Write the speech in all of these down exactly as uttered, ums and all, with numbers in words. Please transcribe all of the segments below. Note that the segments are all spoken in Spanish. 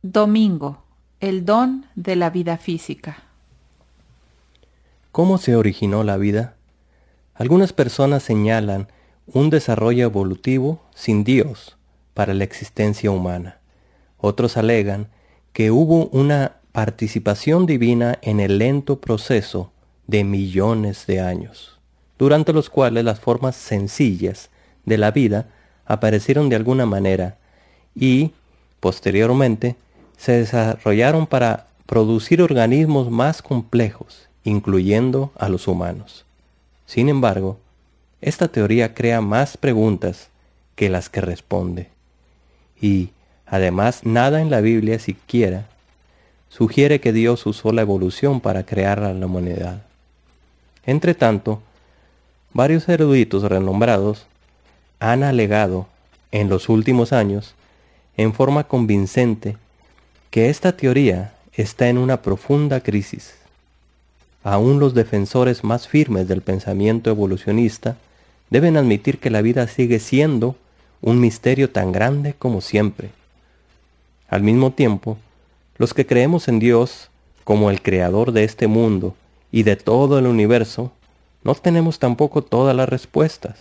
Domingo, el don de la vida física. ¿Cómo se originó la vida? Algunas personas señalan un desarrollo evolutivo sin Dios para la existencia humana. Otros alegan que hubo una participación divina en el lento proceso de millones de años, durante los cuales las formas sencillas de la vida aparecieron de alguna manera y, posteriormente, se desarrollaron para producir organismos más complejos, incluyendo a los humanos. Sin embargo, esta teoría crea más preguntas que las que responde. Y, además, nada en la Biblia siquiera sugiere que Dios usó la evolución para crear a la humanidad. Entre tanto, varios eruditos renombrados han alegado en los últimos años, en forma convincente, que esta teoría está en una profunda crisis. Aún los defensores más firmes del pensamiento evolucionista deben admitir que la vida sigue siendo un misterio tan grande como siempre. Al mismo tiempo, los que creemos en Dios como el creador de este mundo y de todo el universo, no tenemos tampoco todas las respuestas.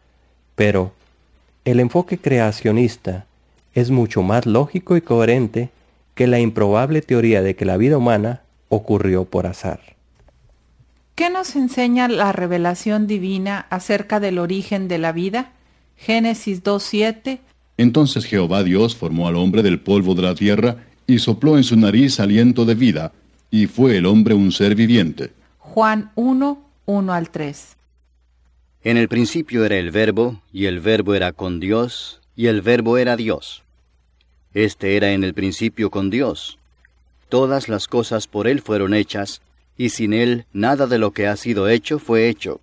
Pero el enfoque creacionista es mucho más lógico y coherente que la improbable teoría de que la vida humana ocurrió por azar. ¿Qué nos enseña la revelación divina acerca del origen de la vida? Génesis dos siete. Entonces Jehová Dios formó al hombre del polvo de la tierra y sopló en su nariz aliento de vida, y fue el hombre un ser viviente. Juan uno, uno al tres. En el principio era el Verbo, y el Verbo era con Dios, y el Verbo era Dios. Este era en el principio con Dios. Todas las cosas por Él fueron hechas, y sin Él nada de lo que ha sido hecho fue hecho.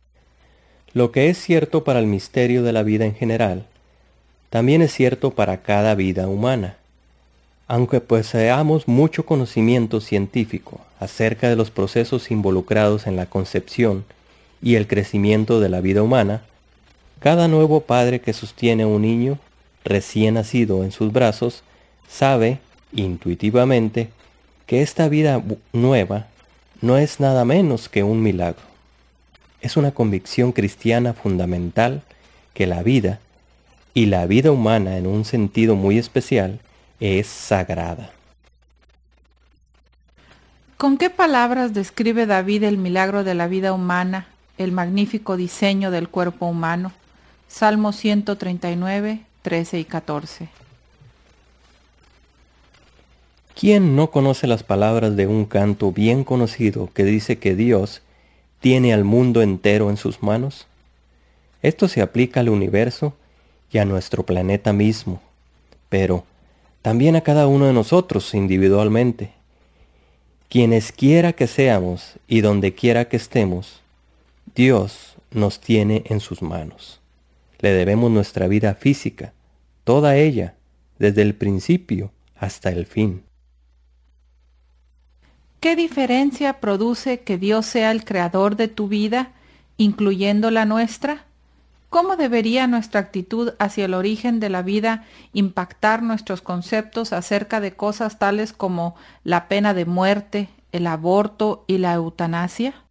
Lo que es cierto para el misterio de la vida en general, también es cierto para cada vida humana. Aunque poseamos mucho conocimiento científico acerca de los procesos involucrados en la concepción y el crecimiento de la vida humana, cada nuevo padre que sostiene a un niño recién nacido en sus brazos sabe, intuitivamente, que esta vida nueva no es nada menos que un milagro. Es una convicción cristiana fundamental que la vida, y la vida humana en un sentido muy especial, es sagrada. ¿Con qué palabras describe David el milagro de la vida humana, el magnífico diseño del cuerpo humano? Salmo ciento treinta y nueve, trece y catorce. ¿Quién no conoce las palabras de un canto bien conocido que dice que Dios tiene al mundo entero en sus manos? Esto se aplica al universo y a nuestro planeta mismo, pero también a cada uno de nosotros individualmente. Quienes quiera que seamos y donde quiera que estemos, Dios nos tiene en sus manos. Le debemos nuestra vida física, toda ella, desde el principio hasta el fin. ¿Qué diferencia produce que Dios sea el creador de tu vida, incluyendo la nuestra? ¿Cómo debería nuestra actitud hacia el origen de la vida impactar nuestros conceptos acerca de cosas tales como la pena de muerte, el aborto y la eutanasia?